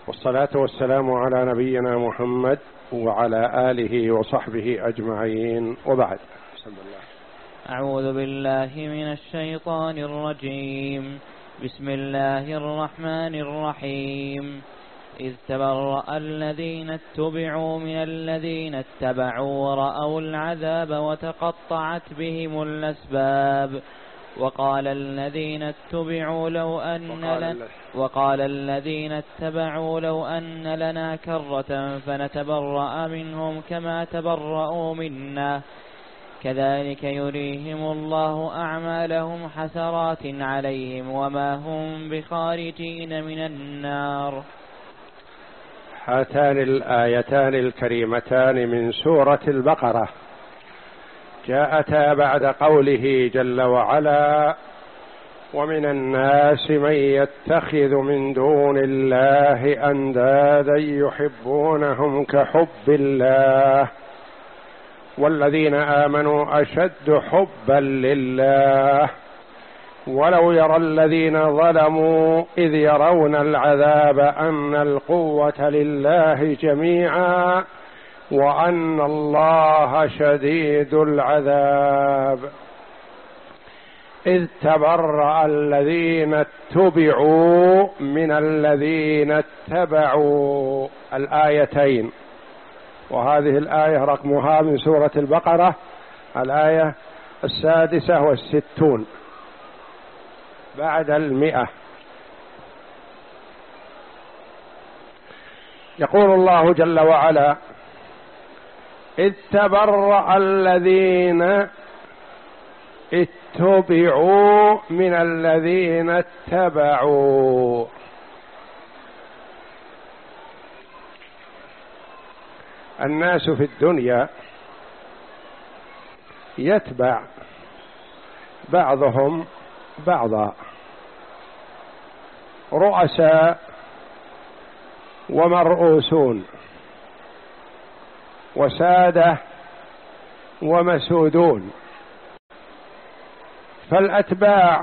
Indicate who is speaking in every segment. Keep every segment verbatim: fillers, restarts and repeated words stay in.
Speaker 1: والصلاة والسلام على نبينا محمد وعلى آله وصحبه أجمعين، وبعد. بسم الله.
Speaker 2: أعوذ بالله من الشيطان الرجيم. بسم الله الرحمن الرحيم. إذ تبرأ الذين اتبعوا من الذين اتبعوا ورأوا العذاب وتقطعت بهم الأسباب. وقال الذين اتبعوا لو أن لن وقال الذين اتبعوا لو أن لنا كرة فنتبرأ منهم كما تبرأوا منا كذلك يريهم الله أعمالهم حسرات عليهم وما هم بخارجين من النار.
Speaker 1: هاتان الآيتان الكريمتان من سورة البقرة جاءتا بعد قوله جل وعلا: ومن الناس من يتخذ من دون الله أندادا يحبونهم كحب الله والذين آمنوا أشد حبا لله ولو يرى الذين ظلموا إذ يرون العذاب أن القوة لله جميعا وأن الله شديد العذاب. إذ تبرأ الذين اتبعوا من الذين اتبعوا، الآيتين، وهذه الآية رقمها من سورة البقرة الآية السادسة والستون بعد المئة. يقول الله جل وعلا: إذ تبرأ الذين اتبعوا من الذين اتبعوا. الناس في الدنيا يتبع بعضهم بعضا، رؤساء ومرؤوسون وسادة ومسودون. فالأتباع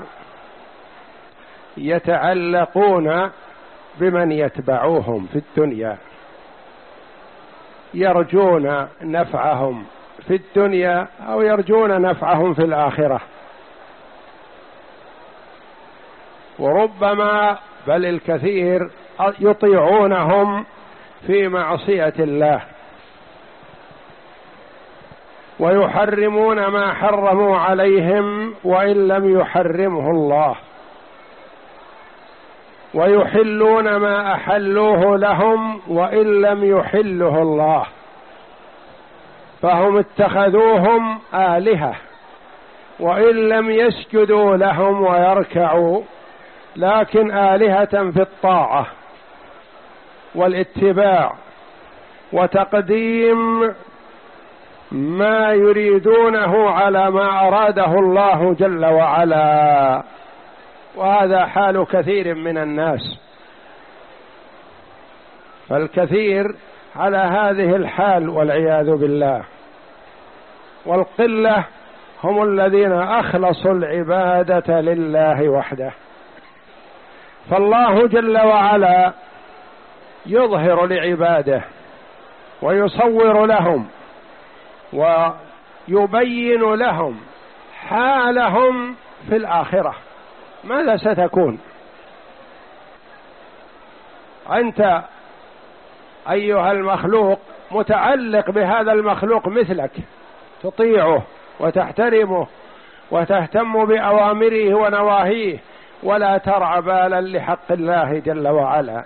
Speaker 1: يتعلقون بمن يتبعوهم في الدنيا، يرجون نفعهم في الدنيا أو يرجون نفعهم في الآخرة، وربما بل الكثير يطيعونهم في معصية الله ويحرمون ما حرموا عليهم وإن لم يحرمه الله، ويحلون ما أحلوه لهم وإن لم يحله الله، فهم اتخذوهم آلهة وإن لم يسجدوا لهم ويركعوا، لكن آلهة في الطاعة والاتباع وتقديم ما يريدونه على ما أراده الله جل وعلا. وهذا حال كثير من الناس، فالكثير على هذه الحال والعياذ بالله، والقلة هم الذين أخلصوا العبادة لله وحده. فالله جل وعلا يظهر لعباده ويصور لهم ويبين لهم حالهم في الآخرة ماذا ستكون. أنت أيها المخلوق متعلق بهذا المخلوق مثلك، تطيعه وتحترمه وتهتم بأوامره ونواهيه ولا ترعى بالا لحق الله جل وعلا.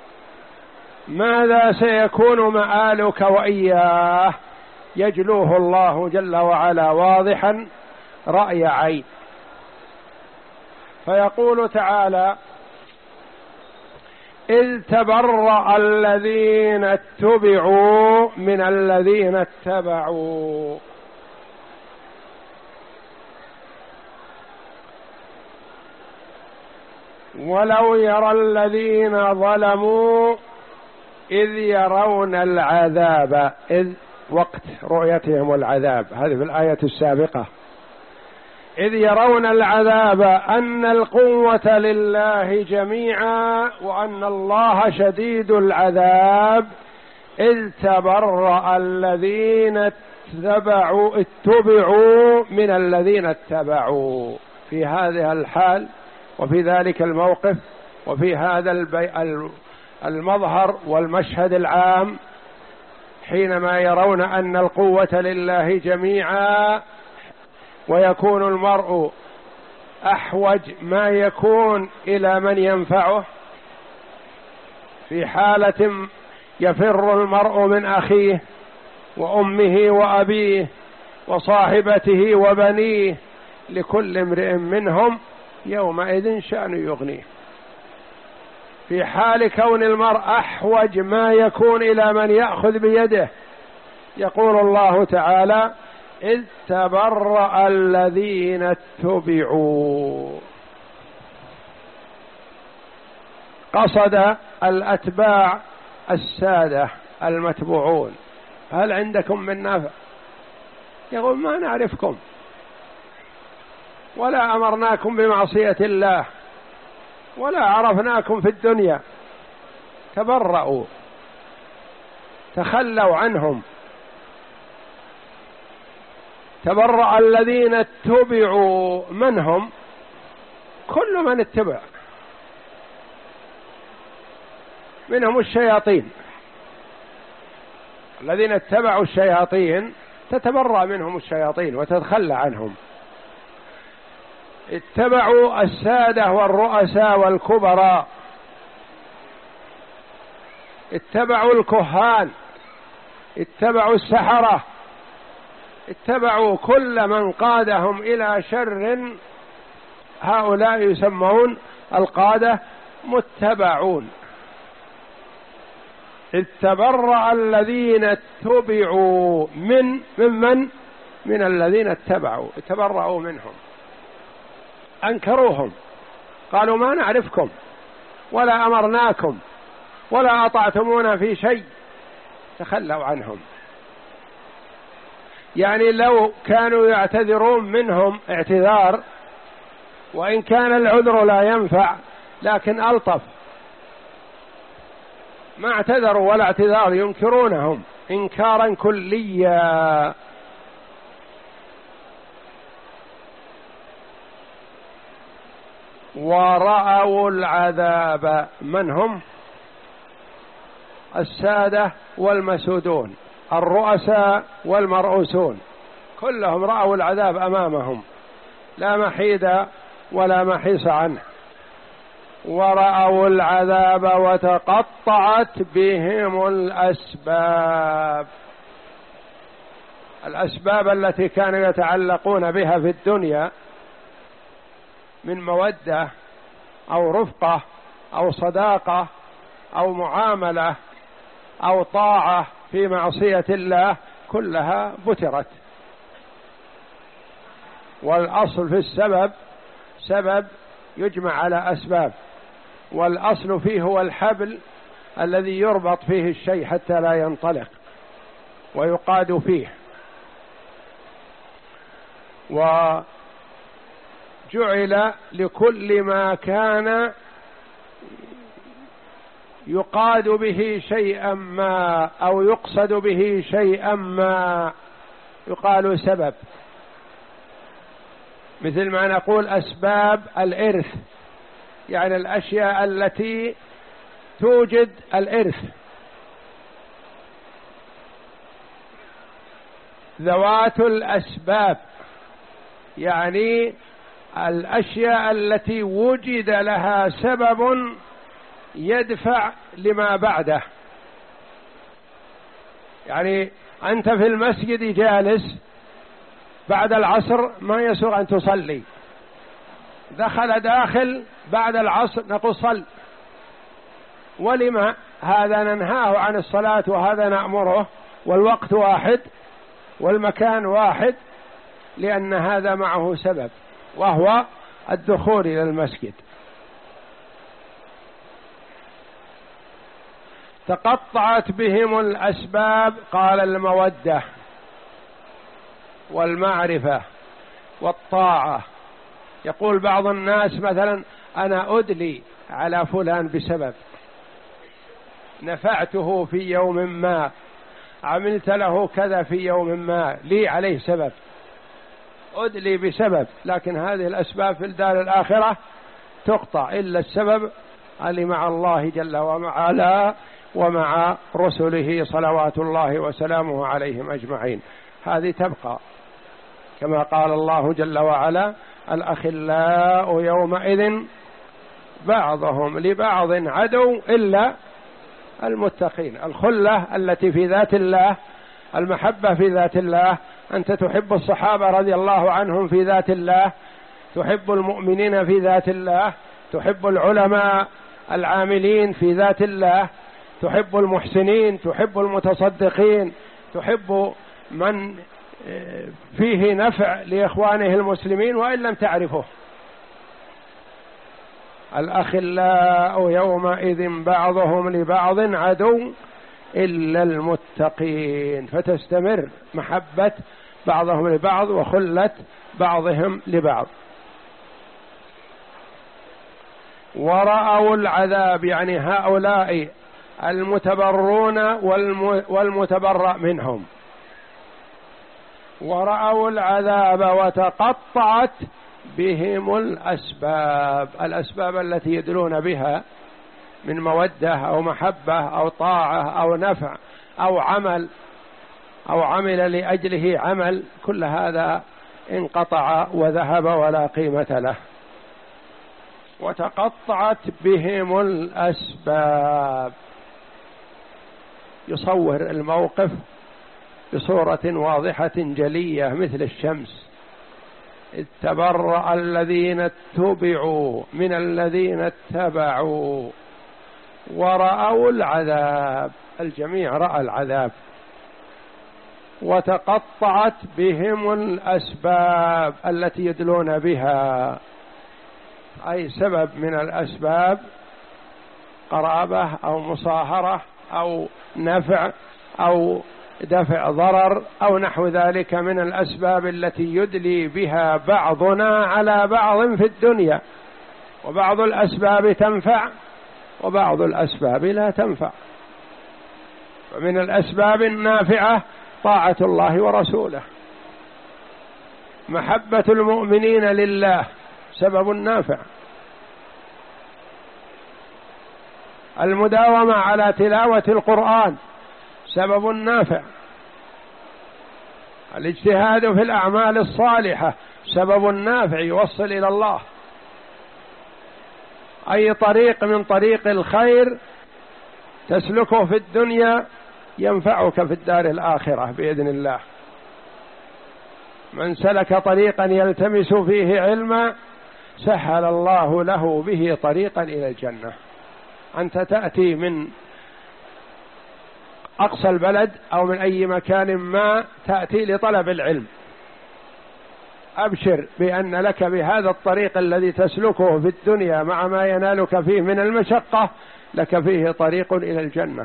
Speaker 1: ماذا سيكون مآلك وإياه؟ يجلوه الله جل وعلا واضحا رأي عين. فيقول تعالى: إذ تبرأ الذين اتبعوا من الذين اتبعوا. ولو يرى الذين ظلموا إذ يرون العذاب، إذ وقت رؤيتهم العذاب، هذه في الآية السابقة. إذ يرون العذاب أن القوة لله جميعا وأن الله شديد العذاب إذ تبرأ الذين اتبعوا اتبعوا من الذين اتبعوا. في هذه الحال وفي ذلك الموقف وفي هذا المظهر والمشهد العام، حينما يرون أن القوة لله جميعا ويكون المرء أحوج ما يكون إلى من ينفعه، في حالة يفر المرء من أخيه وأمه وأبيه وصاحبته وبنيه، لكل امرئ منهم يومئذ شأن يغنيه. في حال كون المرء أحوج ما يكون إلى من يأخذ بيده، يقول الله تعالى إذ تبرأ الذين اتبعوا. قصد الأتباع السادة المتبوعون: هل عندكم من نافع؟ يقول ما نعرفكم ولا أمرناكم بمعصية الله ولا عرفناكم في الدنيا. تبرأوا، تخلوا عنهم. تبرأ الذين اتبعوا، من هم؟ كل من اتبع، منهم الشياطين. الذين اتبعوا الشياطين تتبرأ منهم الشياطين وتتخلى عنهم. اتبعوا السادة والرؤساء والكبراء، اتبعوا الكهان، اتبعوا السحرة، اتبعوا كل من قادهم إلى شر. هؤلاء يسمون القادة متبعون. اتبرأ الذين اتبعوا من ممن من الذين اتبعوا، اتبرأوا منهم، أنكروهم، قالوا ما نعرفكم ولا أمرناكم ولا أطعتمونا في شيء، تخلوا عنهم. يعني لو كانوا يعتذرون منهم اعتذار، وإن كان العذر لا ينفع لكن ألطف، ما اعتذروا ولا اعتذار، ينكرونهم إنكارا كليا. ورأوا العذاب، من هم؟ السادة والمسودون، الرؤساء والمرؤوسون، كلهم رأوا العذاب أمامهم لا محيد ولا محيص عنه. ورأوا العذاب وتقطعت بهم الأسباب، الأسباب التي كانوا يتعلقون بها في الدنيا من مودة أو رفقة أو صداقة أو معاملة أو طاعة في معصية الله، كلها بترت. والأصل في السبب سبب يجمع على أسباب، والأصل فيه هو الحبل الذي يربط فيه الشيء حتى لا ينطلق ويقاد فيه. وجعل لكل ما كان يقاد به شيئا ما أو يقصد به شيئا ما يقال سبب، مثل ما نقول أسباب الإرث، يعني الأشياء التي توجد الإرث. ذوات الأسباب يعني الأشياء التي وجد لها سبب يدفع لما بعده. يعني أنت في المسجد جالس بعد العصر ما يسوغ أن تصلي، دخل داخل بعد العصر نقول صل. ولما هذا ننهاه عن الصلاة وهذا نأمره، والوقت واحد والمكان واحد؟ لأن هذا معه سبب وهو الدخول إلى المسجد. تقطعت بهم الأسباب، قال المودة والمعرفة والطاعة يقول بعض الناس مثلا أنا أدلي على فلان بسبب، نفعته في يوم ما، عملت له كذا في يوم ما، لي عليه سبب، أدلي بسبب. لكن هذه الأسباب في الدار الآخرة تقطع إلا السبب اللي مع الله جل وعلا ومع رسله صلوات الله وسلامه عليهم أجمعين، هذه تبقى. كما قال الله جل وعلا: الأخلاء يومئذ بعضهم لبعض عدو إلا المتقين. الخلة التي في ذات الله، المحبة في ذات الله، أنت تحب الصحابة رضي الله عنهم في ذات الله، تحب المؤمنين في ذات الله، تحب العلماء العاملين في ذات الله، تحب المحسنين، تحب المتصدقين، تحب من فيه نفع لإخوانه المسلمين وإن لم تعرفه. الأخلاء يومئذ بعضهم لبعض عدو إلا المتقين، فتستمر محبة بعضهم لبعض وخلة بعضهم لبعض. ورأوا العذاب، يعني هؤلاء المتبرون والمتبرأ منهم، ورأوا العذاب وتقطعت بهم الأسباب، الأسباب التي يدلون بها من مودة أو محبة أو طاعة أو نفع أو عمل أو عمل لأجله عمل، كل هذا انقطع وذهب ولا قيمة له. وتقطعت بهم الأسباب، يصور الموقف بصورة واضحة جلية مثل الشمس. إذ تبرأ الذين اتبعوا من الذين اتبعوا ورأوا العذاب، الجميع رأى العذاب. وتقطعت بهم الأسباب التي يدلون بها، أي سبب من الأسباب، قرابة أو مصاهرة أو نفع أو دفع ضرر أو نحو ذلك من الأسباب التي يدلي بها بعضنا على بعض في الدنيا. وبعض الأسباب تنفع وبعض الأسباب لا تنفع. ومن الأسباب النافعة طاعة الله ورسوله، محبة المؤمنين لله سبب نافع، المداومة على تلاوة القرآن سبب نافع، الاجتهاد في الأعمال الصالحة سبب نافع يوصل إلى الله. أي طريق من طريق الخير تسلكه في الدنيا ينفعك في الدار الآخرة بإذن الله. من سلك طريقا يلتمس فيه علما سهل الله له به طريقا إلى الجنة. أنت تأتي من أقصى البلد أو من أي مكان ما تأتي لطلب العلم، أبشر بأن لك بهذا الطريق الذي تسلكه في الدنيا مع ما ينالك فيه من المشقة لك فيه طريق إلى الجنة.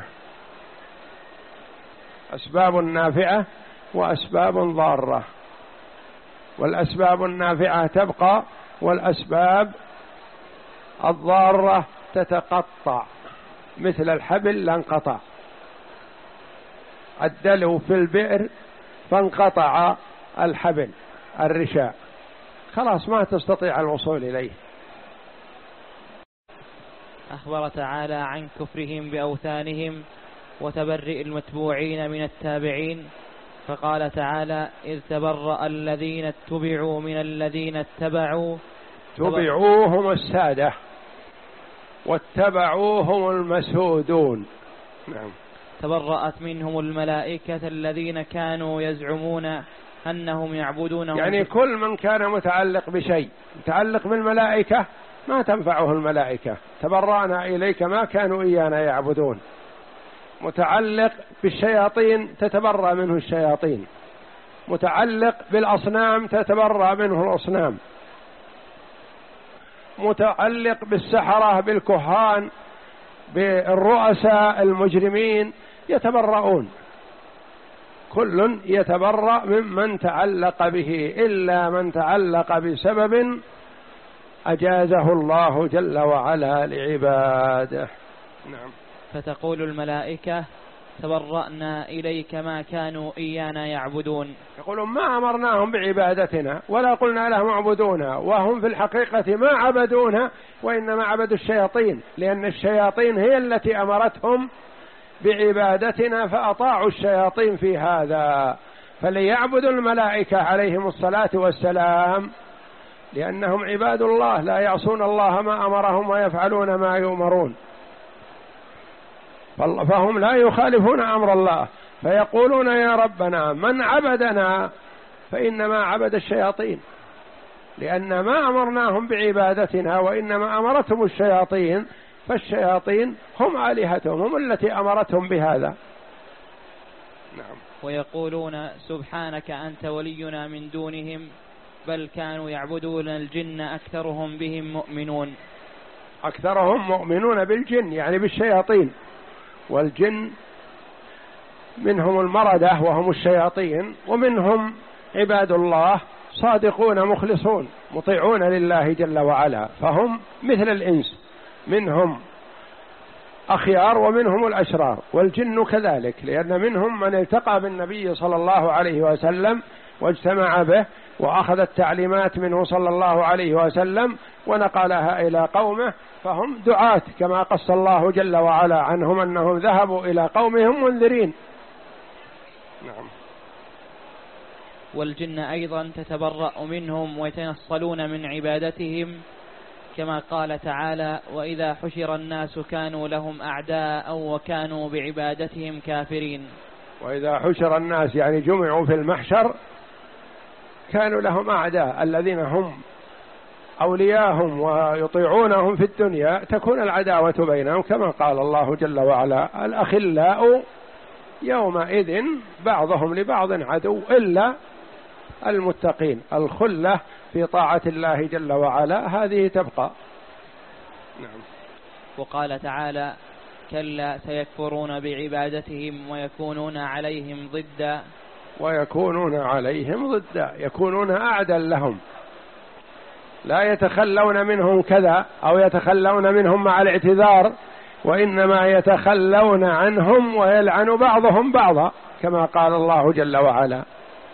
Speaker 1: أسباب نافعة وأسباب ضارة، والأسباب النافعة تبقى والأسباب الضارة تتقطع، مثل الحبل لانقطع، الدلو في البئر فانقطع الحبل الرشاء، خلاص ما تستطيع الوصول إليه.
Speaker 2: أخبر تعالى عن كفرهم بأوثانهم وتبرئ المتبوعين من التابعين، فقال تعالى: إذ تبرأ الذين اتبعوا من الذين اتبعوا.
Speaker 1: تبعوهم السادة واتبعوهم المسودون. نعم.
Speaker 2: تبرأت منهم الملائكة الذين كانوا يزعمون أنهم يعبدونهم،
Speaker 1: يعني كل من كان متعلق بشيء متعلق بالملائكة ما تنفعه الملائكة، تبرأنا إليك ما كانوا إيانا يعبدون. متعلق بالشياطين تتبرأ منه الشياطين، متعلق بالأصنام تتبرأ منه الأصنام، متعلق بالسحرة بالكهان بالرؤساء المجرمين يتبرؤون، كل يتبرأ ممن تعلق به إلا من تعلق بسبب أجازه الله جل وعلا لعباده. نعم.
Speaker 2: فتقول الملائكة تبرأنا إليك ما كانوا إيانا يعبدون.
Speaker 1: يقولون ما أمرناهم بعبادتنا ولا قلنا لهم اعبدونا، وهم في الحقيقة ما عبدونا وإنما عبدوا الشياطين، لأن الشياطين هي التي أمرتهم بعبادتنا فأطاعوا الشياطين في هذا. فليعبدوا الملائكة عليهم الصلاة والسلام لأنهم عباد الله لا يعصون الله ما أمرهم ويفعلون ما يؤمرون، فهم لا يخالفون أمر الله، فيقولون يا ربنا من عبدنا فإنما عبد الشياطين، لأن ما أمرناهم بعبادتنا وإنما أمرتهم الشياطين، فالشياطين هم آلهتهم، هم التي أمرتهم بهذا.
Speaker 2: نعم. ويقولون سبحانك أنت ولينا من دونهم بل كانوا يعبدون الجن أكثرهم بهم مؤمنون.
Speaker 1: أكثرهم مؤمنون بالجن يعني بالشياطين، والجن منهم المردة وهم الشياطين، ومنهم عباد الله صادقون مخلصون مطيعون لله جل وعلا، فهم مثل الإنس، منهم أخيار ومنهم الأشرار، والجن كذلك، لأن منهم من التقى بالنبي صلى الله عليه وسلم واجتمع به وأخذ التعليمات منه صلى الله عليه وسلم ونقلها إلى قومه، فهم دعاة كما قص الله جل وعلا عنهم أنهم ذهبوا إلى قومهم منذرين. نعم.
Speaker 2: والجن أيضا تتبرأ منهم ويتنصلون من عبادتهم كما قال تعالى وإذا حشر الناس كانوا لهم أعداء وكانوا بعبادتهم كافرين.
Speaker 1: وإذا حشر الناس يعني جمعوا في المحشر كانوا لهم أعداء، الذين هم أولياءهم ويطيعونهم في الدنيا تكون العداوة بينهم كما قال الله جل وعلا الأخلاء يومئذ بعضهم لبعض عدو إلا المتقين. الخلة في طاعة الله جل وعلا هذه تبقى.
Speaker 2: نعم. وقال تعالى كلا سيكفرون بعبادتهم ويكونون عليهم ضدا.
Speaker 1: ويكونون عليهم ضدا، يكونون أعدا لهم، لا يتخلون منهم كذا أو يتخلون منهم مع الاعتذار، وإنما يتخلون عنهم ويلعن بعضهم بعضا كما قال الله جل وعلا.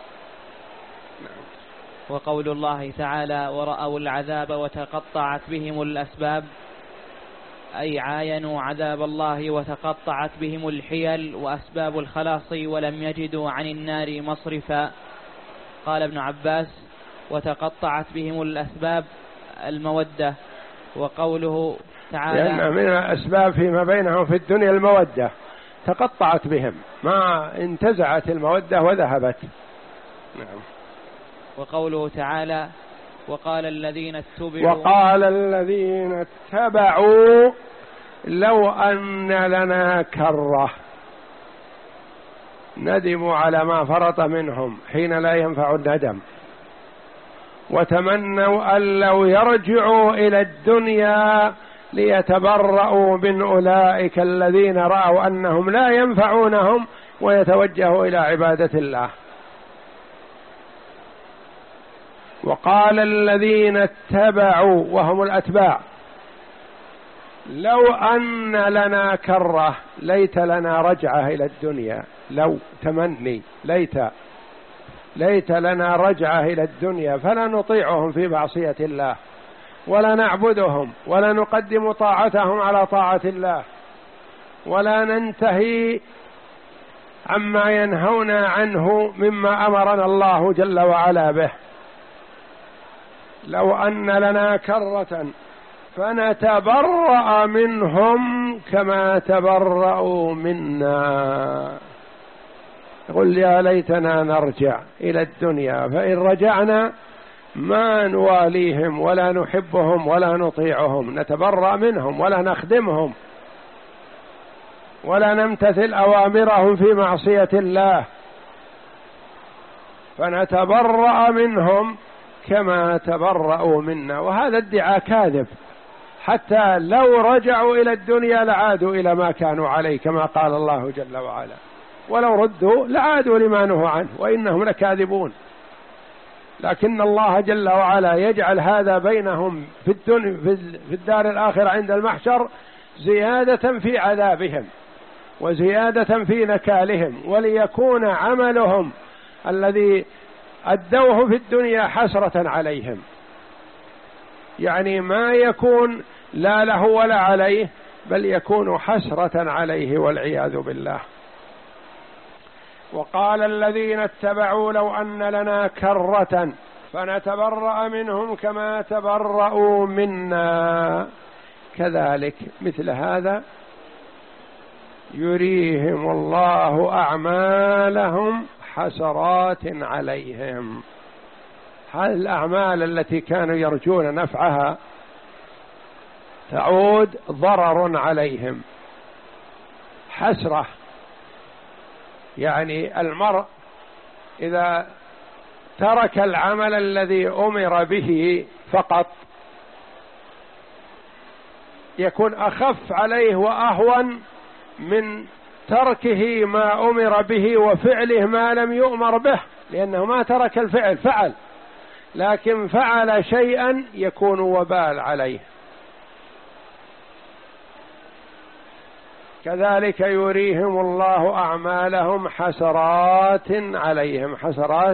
Speaker 2: وقول الله تعالى ورأوا العذاب وتقطعت بهم الأسباب، أي عاينوا عذاب الله وتقطعت بهم الحيل وأسباب الخلاص ولم يجدوا عن النار مصرفا. قال ابن عباس وتقطعت بهم الأسباب المودة. وقوله تعالى
Speaker 1: لأن من الأسباب فيما بينهم في الدنيا المودة، تقطعت بهم ما انتزعت المودة وذهبت. نعم.
Speaker 2: وقوله تعالى وقال الذين اتبعوا
Speaker 1: وقال الذين اتبعوا لو أن لنا كرة، ندموا على ما فرط منهم حين لا ينفع الندم، وتمنوا أن لو يرجعوا إلى الدنيا ليتبرؤوا من أولئك الذين رأوا أنهم لا ينفعونهم ويتوجهوا إلى عبادة الله. وقال الذين اتبعوا وهم الأتباع لو أن لنا كرة، ليت لنا رجعة إلى الدنيا، لو تمني ليت ليت لنا رجعة إلى الدنيا فلا نطيعهم في معصية الله ولا نعبدهم ولا نقدم طاعتهم على طاعة الله ولا ننتهي عما ينهونا عنه مما أمرنا الله جل وعلا به. لو أن لنا كرة فنتبرأ منهم كما تبرأوا منا. قل يا ليتنا نرجع إلى الدنيا، فإن رجعنا ما نواليهم ولا نحبهم ولا نطيعهم، نتبرأ منهم ولا نخدمهم ولا نمتثل أوامرهم في معصية الله، فنتبرأ منهم كما تبرأوا منا. وهذا ادعاء كاذب، حتى لو رجعوا إلى الدنيا لعادوا إلى ما كانوا عليه كما قال الله جل وعلا، ولو ردوا لعادوا لما نهوا عنه وإنهم لكاذبون. لكن الله جل وعلا يجعل هذا بينهم في الدنيا في الدار الآخرة عند المحشر زيادة في عذابهم وزيادة في نكالهم، وليكون عملهم الذي أدوه في الدنيا حسرة عليهم، يعني ما يكون لا له ولا عليه، بل يكون حسرة عليه والعياذ بالله. وقال الذين اتبعوا لو أن لنا كرة فنتبرأ منهم كما تبرأوا منا، كذلك مثل هذا يريهم الله أعمالهم حسرات عليهم. هذه الأعمال التي كانوا يرجون نفعها تعود ضرر عليهم، حسرة. يعني المرء إذا ترك العمل الذي أمر به فقط يكون أخف عليه وأهون من تركه ما أمر به وفعله ما لم يؤمر به، لأنه ما ترك الفعل، فعل لكن فعل شيئا يكون وبال عليه. كذلك يريهم الله أعمالهم حسرات عليهم، حسرات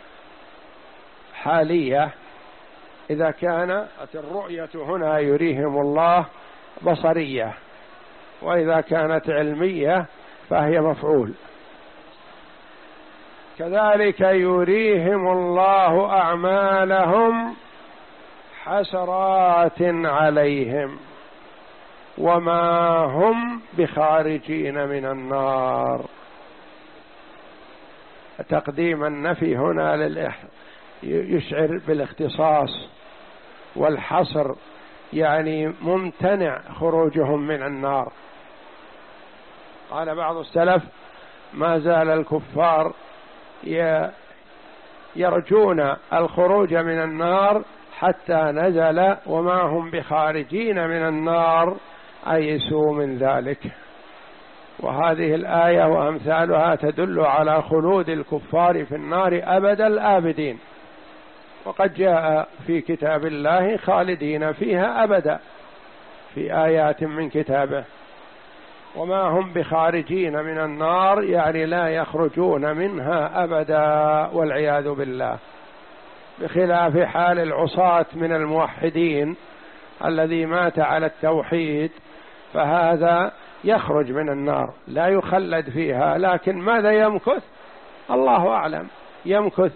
Speaker 1: حالية إذا كانت الرؤية هنا يريهم الله بصرية، وإذا كانت علمية فهي مفعول. كذلك يريهم الله أعمالهم حسرات عليهم وما هم بخارجين من النار. تقديم النفي هنا للإح يشعر بالاختصاص والحصر، يعني ممتنع خروجهم من النار. قال بعض السلف ما زال الكفار يرجون الخروج من النار حتى نزل وما هم بخارجين من النار أيسوا من ذلك. وهذه الآية وأمثالها تدل على خلود الكفار في النار أبد الآبدين، وقد جاء في كتاب الله خالدين فيها أبدا في آيات من كتابه. وما هم بخارجين من النار يعني لا يخرجون منها أبدا والعياذ بالله، بخلاف حال العصاة من الموحدين الذي مات على التوحيد فهذا يخرج من النار لا يخلد فيها، لكن ماذا يمكث الله أعلم، يمكث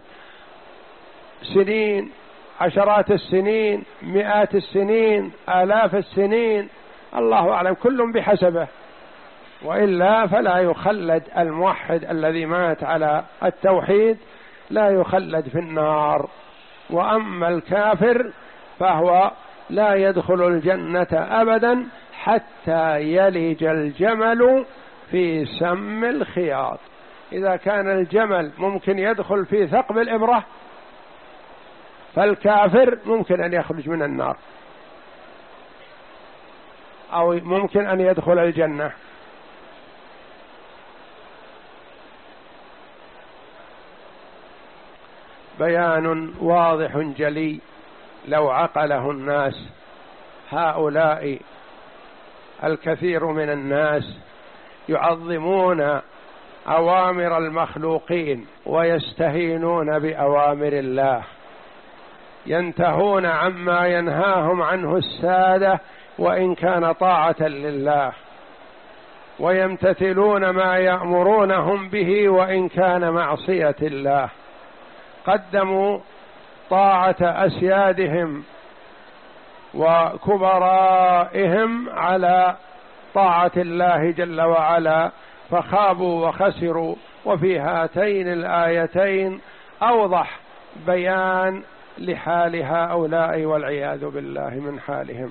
Speaker 1: سنين، عشرات السنين، مئات السنين، آلاف السنين، الله أعلم، كل بحسبه. وإلا فلا يخلد الموحد الذي مات على التوحيد لا يخلد في النار. وأما الكافر فهو لا يدخل الجنة أبدا حتى يلج الجمل في سم الخياط. إذا كان الجمل ممكن يدخل في ثقب الإبرة فالكافر ممكن أن يخرج من النار أو ممكن أن يدخل الجنة. بيان واضح جلي لو عقله الناس. هؤلاء الكثير من الناس يعظمون أوامر المخلوقين ويستهينون بأوامر الله، ينتهون عما ينهاهم عنه السادة وإن كان طاعة لله، ويمتثلون ما يأمرونهم به وإن كان معصية الله. قدموا طاعة أسيادهم وكبرائهم على طاعة الله جل وعلا فخابوا وخسروا. وفي هاتين الآيتين أوضح بيان لحال هؤلاء والعياذ بالله من حالهم.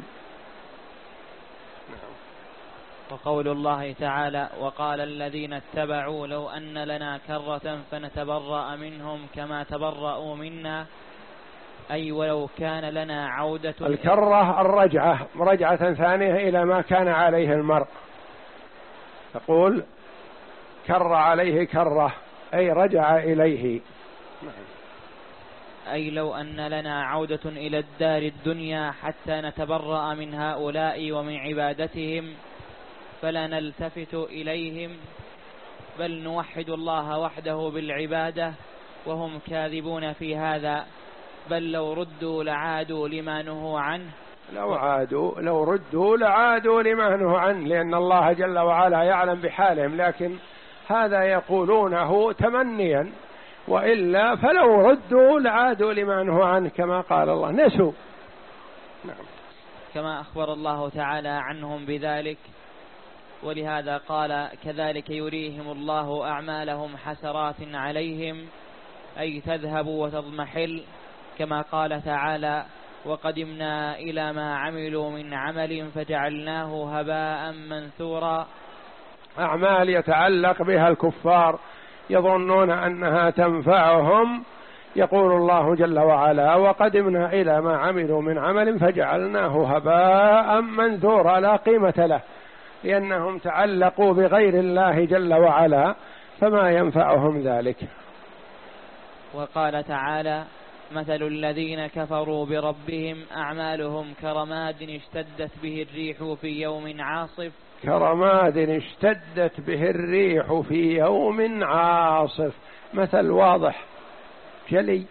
Speaker 2: وقول الله تعالى وقال الذين اتبعوا لو أن لنا كرة فنتبرأ منهم كما تبرأوا منا، أي ولو كان لنا عودة.
Speaker 1: الكرة الرجعة، رجعة ثانية إلى ما كان عليه المرء، تقول كر عليه كرة أي رجع إليه.
Speaker 2: أي لو أن لنا عودة إلى الدار الدنيا حتى نتبرأ من هؤلاء ومن عبادتهم فلا نلتفت إليهم بل نوحد الله وحده بالعبادة وهم كاذبون في هذا، بل لو ردوا لعادوا لما نهوا عنه.
Speaker 1: لو عادوا لو ردوا لعادوا لما نهوا عنه، لأن الله جل وعلا يعلم بحالهم، لكن هذا يقولونه تمنيا، وإلا فلو ردوا لعادوا لما نهوا عنه كما قال الله، نسوا.
Speaker 2: نعم. كما أخبر الله تعالى عنهم بذلك، ولهذا قال كذلك يريهم الله أعمالهم حسرات عليهم، أي تذهب وتضمحل، كما قال تعالى وقدمنا إلى ما عملوا من عمل فجعلناه هباء منثورا.
Speaker 1: أعمال يتعلق بها الكفار يظنون أنها تنفعهم، يقول الله جل وعلا وقدمنا إلى ما عملوا من عمل فجعلناه هباء منثورا، لا قيمة له، لأنهم تعلقوا بغير الله جل وعلا فما ينفعهم ذلك.
Speaker 2: وقال تعالى مثل الذين كفروا بربهم أعمالهم كرماد اشتدت به الريح في يوم عاصف.
Speaker 1: كرماد اشتدت به الريح في يوم عاصف، مثل واضح جلي.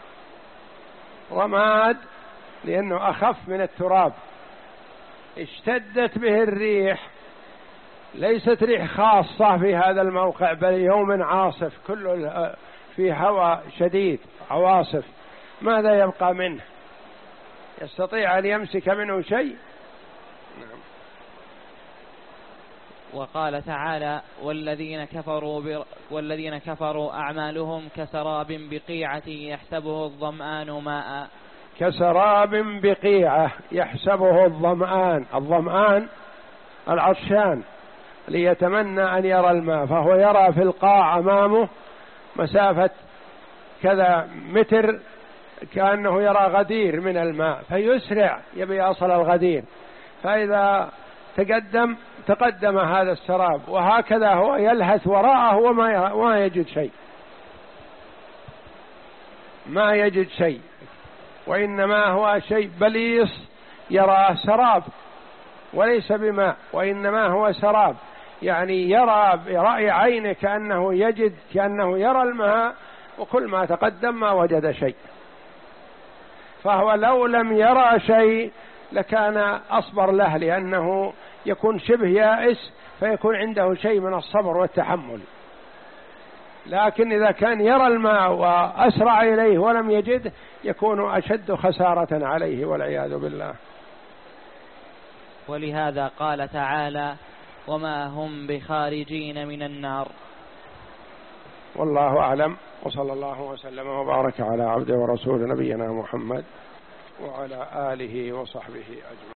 Speaker 1: رماد لأنه أخف من التراب، اشتدت به الريح، ليست ريح خاصة في هذا الموقع بل يوم عاصف، كل في هواء شديد عواصف، ماذا يبقى منه؟ يستطيع أن يمسك منه شيء؟ نعم.
Speaker 2: وقال تعالى والذين كفروا بر... والذين كفروا أعمالهم كسراب بقيعة يحسبه الظمآن ماء.
Speaker 1: كسراب بقيعة يحسبه الظمآن، الظمآن العطشان ليتمنى أن يرى الماء، فهو يرى في القاع أمامه مسافة كذا متر كأنه يرى غدير من الماء، فيسرع يبي يصل الغدير، فإذا تقدم تقدم هذا السراب، وهكذا هو يلهث وراءه وما وما يجد شيء، ما يجد شيء، وإنما هو شيء بليص يراه سراب وليس بماء، وإنما هو سراب، يعني يرى برأي عينه كأنه يجد كأنه يرى الماء، وكل ما تقدم ما وجد شيء. فهو لو لم يرى شيء لكان أصبر له، لأنه يكون شبه يائس فيكون عنده شيء من الصبر والتحمل، لكن إذا كان يرى الماء وأسرع إليه ولم يجد يكون أشد خسارة عليه والعياذ بالله.
Speaker 2: ولهذا قال تعالى وما هم بخارجين من النار.
Speaker 1: والله أعلم، وصلى الله وسلم وبارك على عبده ورسول نبينا محمد وعلى آله وصحبه أجمعين.